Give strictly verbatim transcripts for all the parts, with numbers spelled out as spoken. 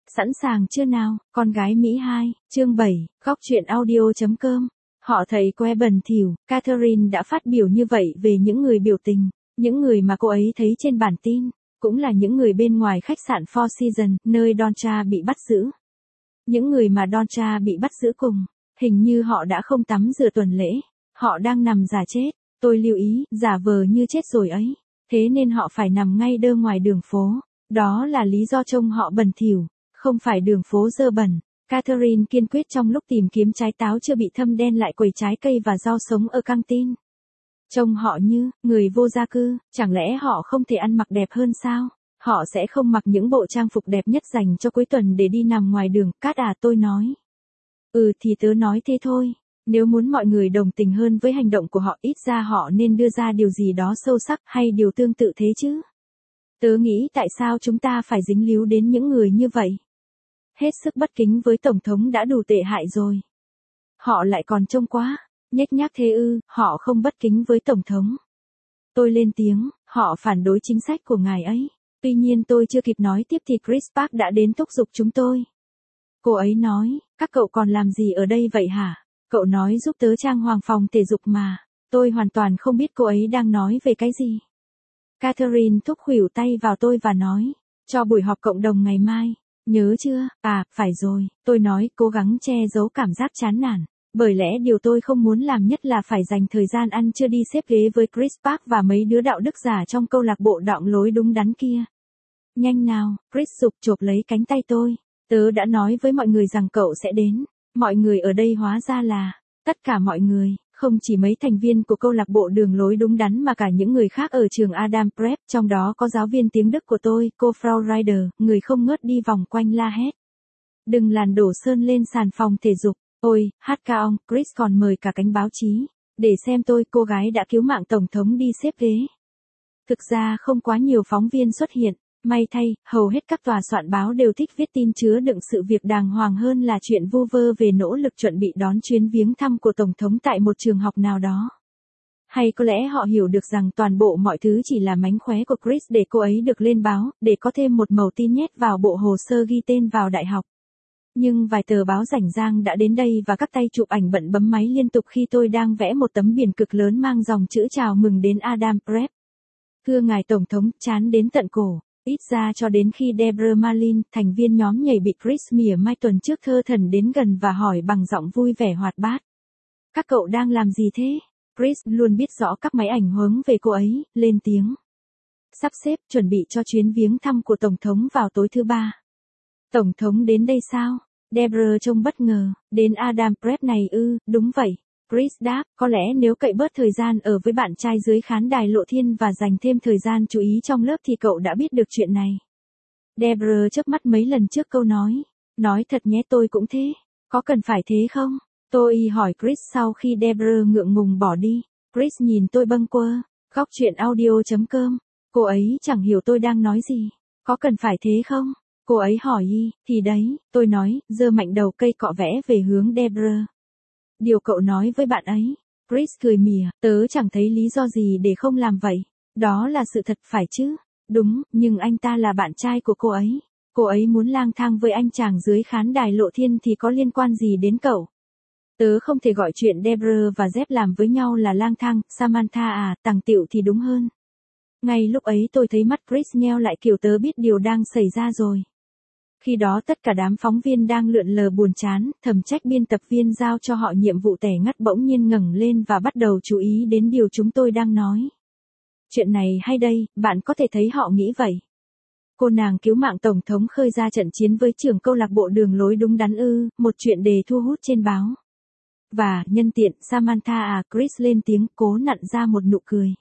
Sẵn sàng chưa nào, con gái Mỹ hai, chương bảy, góc truyện audio.com. Họ thầy que bẩn thỉu, Catherine đã phát biểu như vậy về những người biểu tình, những người mà cô ấy thấy trên bản tin, cũng là những người bên ngoài khách sạn Four Seasons, nơi Doncha bị bắt giữ. Những người mà Doncha bị bắt giữ cùng, hình như họ đã không tắm rửa tuần lễ, họ đang nằm giả chết, tôi lưu ý, giả vờ như chết rồi ấy, thế nên họ phải nằm ngay đơ ngoài đường phố, đó là lý do trông họ bẩn thỉu, không phải đường phố dơ bẩn. Catherine kiên quyết trong lúc tìm kiếm trái táo chưa bị thâm đen lại quầy trái cây và rau sống ở căng tin. Trông họ như người vô gia cư, chẳng lẽ họ không thể ăn mặc đẹp hơn sao? Họ sẽ không mặc những bộ trang phục đẹp nhất dành cho cuối tuần để đi nằm ngoài đường, Cát à, tôi nói. Ừ thì tớ nói thế thôi, nếu muốn mọi người đồng tình hơn với hành động của họ, ít ra họ nên đưa ra điều gì đó sâu sắc hay điều tương tự thế chứ. Tớ nghĩ tại sao chúng ta phải dính líu đến những người như vậy? Hết sức bất kính với Tổng thống đã đủ tệ hại rồi. Họ lại còn trông quá, nhếch nhác thế ư, họ không bất kính với Tổng thống. Tôi lên tiếng, họ phản đối chính sách của ngài ấy. Tuy nhiên tôi chưa kịp nói tiếp thì Chris Park đã đến thúc giục chúng tôi. Cô ấy nói, các cậu còn làm gì ở đây vậy hả? Cậu nói giúp tớ trang hoàng phòng thể dục mà. Tôi hoàn toàn không biết cô ấy đang nói về cái gì. Catherine thúc khuỷu tay vào tôi và nói, cho buổi họp cộng đồng ngày mai. Nhớ chưa? À, phải rồi, tôi nói, cố gắng che giấu cảm giác chán nản. Bởi lẽ điều tôi không muốn làm nhất là phải dành thời gian ăn trưa đi xếp ghế với Chris Park và mấy đứa đạo đức giả trong câu lạc bộ đọng lối đúng đắn kia. Nhanh nào, Chris giục chộp lấy cánh tay tôi. Tớ đã nói với mọi người rằng cậu sẽ đến. Mọi người ở đây hóa ra là, tất cả mọi người, không chỉ mấy thành viên của câu lạc bộ đường lối đúng đắn mà cả những người khác ở trường Adam Prep, trong đó có giáo viên tiếng Đức của tôi, cô Frau Ryder, người không ngớt đi vòng quanh la hét. Đừng làn đổ sơn lên sàn phòng thể dục. Ôi, hát ca ong, Chris còn mời cả cánh báo chí, để xem tôi, cô gái đã cứu mạng Tổng thống đi xếp ghế. Thực ra không quá nhiều phóng viên xuất hiện, may thay, hầu hết các tòa soạn báo đều thích viết tin chứa đựng sự việc đàng hoàng hơn là chuyện vu vơ về nỗ lực chuẩn bị đón chuyến viếng thăm của Tổng thống tại một trường học nào đó. Hay có lẽ họ hiểu được rằng toàn bộ mọi thứ chỉ là mánh khóe của Chris để cô ấy được lên báo, để có thêm một mẩu tin nhét vào bộ hồ sơ ghi tên vào đại học. Nhưng vài tờ báo rảnh rang đã đến đây và các tay chụp ảnh bận bấm máy liên tục khi tôi đang vẽ một tấm biển cực lớn mang dòng chữ chào mừng đến Adam Prep. Thưa ngài Tổng thống, chán đến tận cổ, ít ra cho đến khi Deborah Marlin, thành viên nhóm nhảy bị Chris mỉa mai tuần trước thơ thẩn đến gần và hỏi bằng giọng vui vẻ hoạt bát. Các cậu đang làm gì thế? Chris luôn biết rõ các máy ảnh hướng về cô ấy, lên tiếng. Sắp xếp, chuẩn bị cho chuyến viếng thăm của Tổng thống vào tối thứ ba. Tổng thống đến đây sao? Deborah trông bất ngờ, đến Adam Prep này ư, đúng vậy. Chris đáp, có lẽ nếu cậy bớt thời gian ở với bạn trai dưới khán đài Lộ Thiên và dành thêm thời gian chú ý trong lớp thì cậu đã biết được chuyện này. Deborah chớp mắt mấy lần trước câu nói. Nói thật nhé, tôi cũng thế. Có cần phải thế không? Tôi hỏi Chris sau khi Deborah ngượng ngùng bỏ đi. Chris nhìn tôi bâng quơ. Góc truyện audio.com. Cô ấy chẳng hiểu tôi đang nói gì. Có cần phải thế không? Cô ấy hỏi y, thì đấy, tôi nói, giơ mạnh đầu cây cọ vẽ về hướng Deborah. Điều cậu nói với bạn ấy. Chris cười mỉa, tớ chẳng thấy lý do gì để không làm vậy. Đó là sự thật phải chứ? Đúng, nhưng anh ta là bạn trai của cô ấy. Cô ấy muốn lang thang với anh chàng dưới khán đài Lộ Thiên thì có liên quan gì đến cậu? Tớ không thể gọi chuyện Deborah và Jeff làm với nhau là lang thang, Samantha à, tàng tịu thì đúng hơn. Ngay lúc ấy tôi thấy mắt Chris nheo lại kiểu tớ biết điều đang xảy ra rồi. Khi đó tất cả đám phóng viên đang lượn lờ buồn chán, thầm trách biên tập viên giao cho họ nhiệm vụ tẻ ngắt bỗng nhiên ngẩng lên và bắt đầu chú ý đến điều chúng tôi đang nói. Chuyện này hay đây, bạn có thể thấy họ nghĩ vậy. Cô nàng cứu mạng Tổng thống khơi ra trận chiến với trưởng câu lạc bộ đường lối đúng đắn ư, một chuyện đề thu hút trên báo. Và, nhân tiện, Samantha à, Chris lên tiếng cố nặn ra một nụ cười.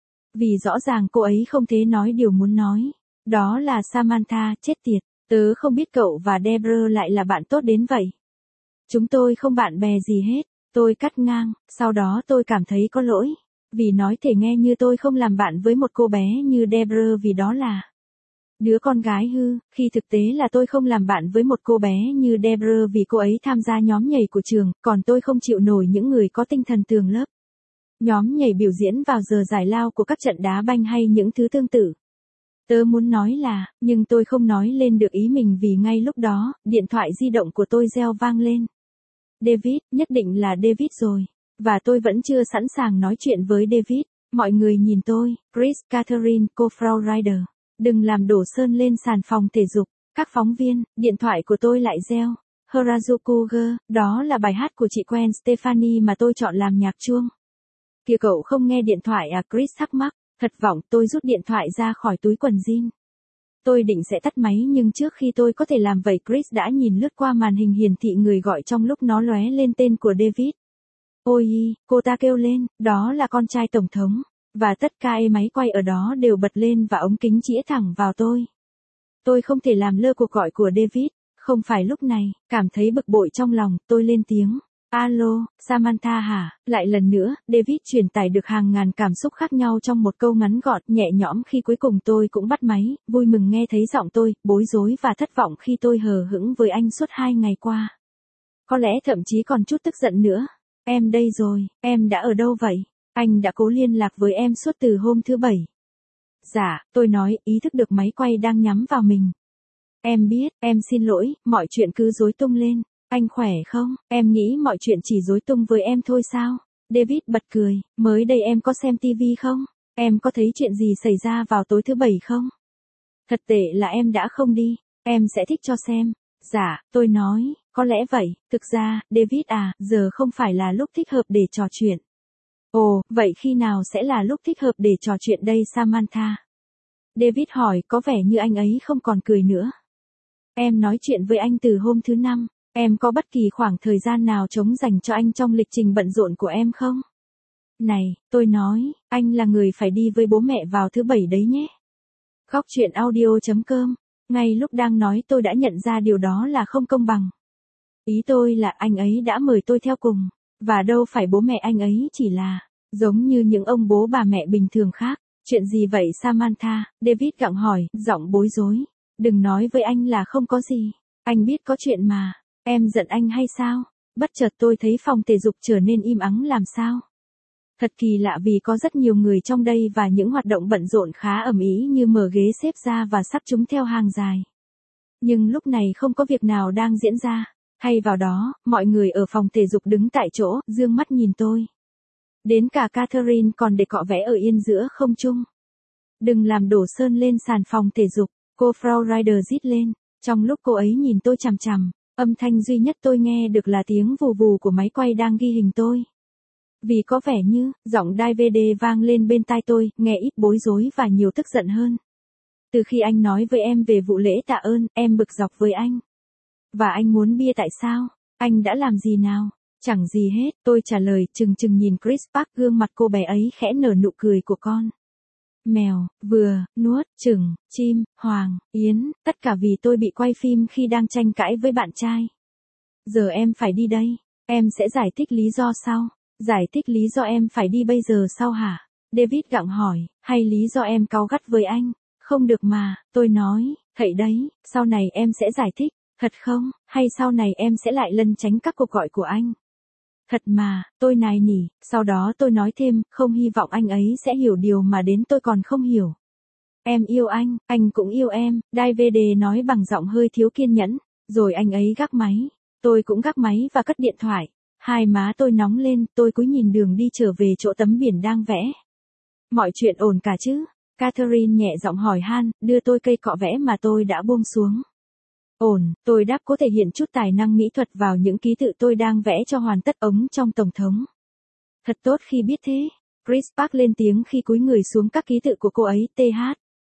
Vì rõ ràng cô ấy không thể nói điều muốn nói. Đó là Samantha, chết tiệt. Tớ không biết cậu và Deborah lại là bạn tốt đến vậy. Chúng tôi không bạn bè gì hết. Tôi cắt ngang, sau đó tôi cảm thấy có lỗi. Vì nói thể nghe như tôi không làm bạn với một cô bé như Deborah vì đó là đứa con gái hư, khi thực tế là tôi không làm bạn với một cô bé như Deborah vì cô ấy tham gia nhóm nhảy của trường, còn tôi không chịu nổi những người có tinh thần tường lớp. Nhóm nhảy biểu diễn vào giờ giải lao của các trận đá banh hay những thứ tương tự. Tớ muốn nói là, nhưng tôi không nói lên được ý mình vì ngay lúc đó, điện thoại di động của tôi reo vang lên. David, nhất định là David rồi. Và tôi vẫn chưa sẵn sàng nói chuyện với David. Mọi người nhìn tôi, Chris, Catherine, cô Frau Ryder. Đừng làm đổ sơn lên sàn phòng thể dục. Các phóng viên, điện thoại của tôi lại reo. Harajuku, đó là bài hát của chị Gwen Stefani mà tôi chọn làm nhạc chuông. Kìa cậu không nghe điện thoại à? Chris thắc mắc. Thật vọng, tôi rút điện thoại ra khỏi túi quần jean. Tôi định sẽ tắt máy nhưng trước khi tôi có thể làm vậy Chris đã nhìn lướt qua màn hình hiển thị người gọi trong lúc nó lóe lên tên của David. Ôi, cô ta kêu lên, đó là con trai tổng thống. Và tất cả máy quay ở đó đều bật lên và ống kính chĩa thẳng vào tôi. Tôi không thể làm lơ cuộc gọi của David. Không phải lúc này, cảm thấy bực bội trong lòng, tôi lên tiếng. Alo, Samantha hả? Lại lần nữa, David truyền tải được hàng ngàn cảm xúc khác nhau trong một câu ngắn gọn, nhẹ nhõm khi cuối cùng tôi cũng bắt máy, vui mừng nghe thấy giọng tôi, bối rối và thất vọng khi tôi hờ hững với anh suốt hai ngày qua. Có lẽ thậm chí còn chút tức giận nữa. Em đây rồi, em đã ở đâu vậy? Anh đã cố liên lạc với em suốt từ hôm thứ Bảy. Dạ, tôi nói, ý thức được máy quay đang nhắm vào mình. Em biết, em xin lỗi, mọi chuyện cứ rối tung lên. Anh khỏe không? Em nghĩ mọi chuyện chỉ rối tung với em thôi sao? David bật cười, mới đây em có xem tivi không? Em có thấy chuyện gì xảy ra vào tối thứ Bảy không? Thật tệ là em đã không đi, em sẽ thích cho xem. Dạ, tôi nói, có lẽ vậy, thực ra, David à, giờ không phải là lúc thích hợp để trò chuyện. Ồ, vậy khi nào sẽ là lúc thích hợp để trò chuyện đây Samantha? David hỏi có vẻ như anh ấy không còn cười nữa. Em nói chuyện với anh từ hôm thứ Năm. Em có bất kỳ khoảng thời gian nào trống dành cho anh trong lịch trình bận rộn của em không? Này, tôi nói, anh là người phải đi với bố mẹ vào thứ Bảy đấy nhé. Góc chuyện audio chấm com. Ngay lúc đang nói tôi đã nhận ra điều đó là không công bằng. Ý tôi là anh ấy đã mời tôi theo cùng. Và đâu phải bố mẹ anh ấy chỉ là, giống như những ông bố bà mẹ bình thường khác. Chuyện gì vậy Samantha? David gặng hỏi, giọng bối rối. Đừng nói với anh là không có gì. Anh biết có chuyện mà. Em giận anh hay sao? Bất chợt tôi thấy phòng thể dục trở nên im ắng làm sao? Thật kỳ lạ vì có rất nhiều người trong đây và những hoạt động bận rộn khá ầm ĩ như mở ghế xếp ra và sắp chúng theo hàng dài. Nhưng lúc này không có việc nào đang diễn ra. Hay vào đó, mọi người ở phòng thể dục đứng tại chỗ, dương mắt nhìn tôi. Đến cả Catherine còn để cọ vẽ ở yên giữa không trung. Đừng làm đổ sơn lên sàn phòng thể dục, cô Frau Ryder rít lên. Trong lúc cô ấy nhìn tôi chằm chằm. Âm thanh duy nhất tôi nghe được là tiếng vù vù của máy quay đang ghi hình tôi. Vì có vẻ như, giọng đai vê đê vang lên bên tai tôi, nghe ít bối rối và nhiều tức giận hơn. Từ khi anh nói với em về vụ lễ tạ ơn, em bực dọc với anh. Và anh muốn bia tại sao? Anh đã làm gì nào? Chẳng gì hết, tôi trả lời, chừng chừng nhìn Chris Park, gương mặt cô bé ấy khẽ nở nụ cười của con. Mèo, vừa, nuốt, chừng, chim, hoàng, yến, tất cả vì tôi bị quay phim khi đang tranh cãi với bạn trai. Giờ em phải đi đây, em sẽ giải thích lý do sau. Giải thích lý do em phải đi bây giờ sau hả? David gặng hỏi, hay lý do em cáu gắt với anh? Không được mà, tôi nói, thầy đấy, sau này em sẽ giải thích, thật không? Hay sau này em sẽ lại lẩn tránh các cuộc gọi của anh? Thật mà, tôi nài nỉ, sau đó tôi nói thêm, không hy vọng anh ấy sẽ hiểu điều mà đến tôi còn không hiểu. Em yêu anh, anh cũng yêu em, đai vê đê nói bằng giọng hơi thiếu kiên nhẫn, rồi anh ấy gác máy. Tôi cũng gác máy và cất điện thoại. Hai má tôi nóng lên, tôi cúi nhìn đường đi trở về chỗ tấm biển đang vẽ. Mọi chuyện ổn cả chứ? Catherine nhẹ giọng hỏi han, đưa tôi cây cọ vẽ mà tôi đã buông xuống. Ổn, tôi đáp cố thể hiện chút tài năng mỹ thuật vào những ký tự tôi đang vẽ cho hoàn tất ống trong Tổng thống. Thật tốt khi biết thế. Chris Park lên tiếng khi cúi người xuống các ký tự của cô ấy, tê hát.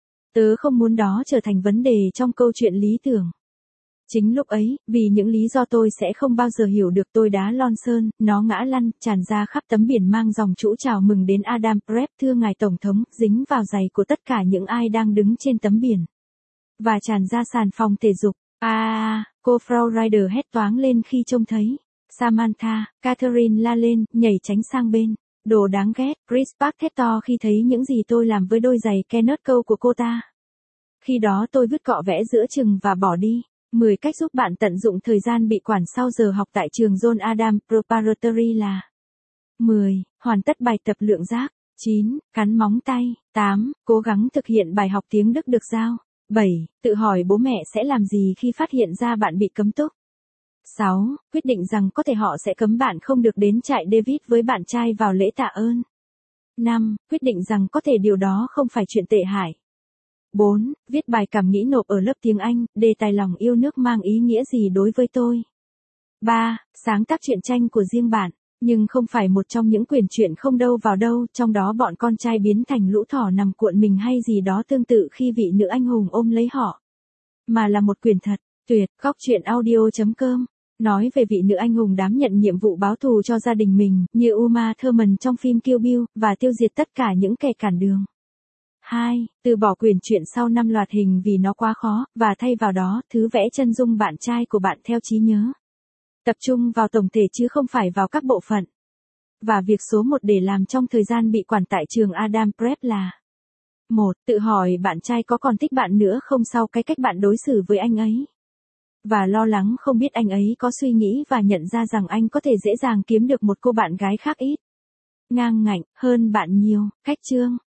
Tớ không muốn đó trở thành vấn đề trong câu chuyện lý tưởng. Chính lúc ấy, vì những lý do tôi sẽ không bao giờ hiểu được tôi đá lon sơn, nó ngã lăn, tràn ra khắp tấm biển mang dòng chữ chào mừng đến Adam Prep thưa ngài Tổng thống, dính vào giày của tất cả những ai đang đứng trên tấm biển. Và tràn ra sàn phòng thể dục. À, cô Frau Ryder hét toáng lên khi trông thấy. Samantha, Catherine la lên, nhảy tránh sang bên. Đồ đáng ghét, Chris Park thét to khi thấy những gì tôi làm với đôi giày Kenneth Cole của cô ta. Khi đó tôi vứt cọ vẽ giữa chừng và bỏ đi. mười cách giúp bạn tận dụng thời gian bị quản sau giờ học tại trường John Adam Preparatory là mười. Hoàn tất bài tập lượng giác. chín. Cắn móng tay. tám. Cố gắng thực hiện bài học tiếng Đức được giao. bảy. Tự hỏi bố mẹ sẽ làm gì khi phát hiện ra bạn bị cấm túc. sáu. Quyết định rằng có thể họ sẽ cấm bạn không được đến trại David với bạn trai vào lễ tạ ơn. năm. Quyết định rằng có thể điều đó không phải chuyện tệ hại. bốn. Viết bài cảm nghĩ nộp ở lớp tiếng Anh, đề tài lòng yêu nước mang ý nghĩa gì đối với tôi. ba. Sáng tác truyện tranh của riêng bạn, nhưng không phải một trong những quyển truyện không đâu vào đâu, trong đó bọn con trai biến thành lũ thỏ nằm cuộn mình hay gì đó tương tự khi vị nữ anh hùng ôm lấy họ. Mà là một quyển thật, tuyệt. Góc truyện audio chấm com nói về vị nữ anh hùng đảm nhận nhiệm vụ báo thù cho gia đình mình, như Uma Thurman trong phim Kill Bill, và tiêu diệt tất cả những kẻ cản đường. hai. Từ bỏ quyển truyện sau năm loạt hình vì nó quá khó, và thay vào đó, thứ vẽ chân dung bạn trai của bạn theo trí nhớ. Tập trung vào tổng thể chứ không phải vào các bộ phận. Và việc số một để làm trong thời gian bị quản tại trường Adam Prep là: một. Tự hỏi bạn trai có còn thích bạn nữa không sau cái cách bạn đối xử với anh ấy. Và lo lắng không biết anh ấy có suy nghĩ và nhận ra rằng anh có thể dễ dàng kiếm được một cô bạn gái khác ít ngang ngạnh hơn bạn nhiều. Cách chương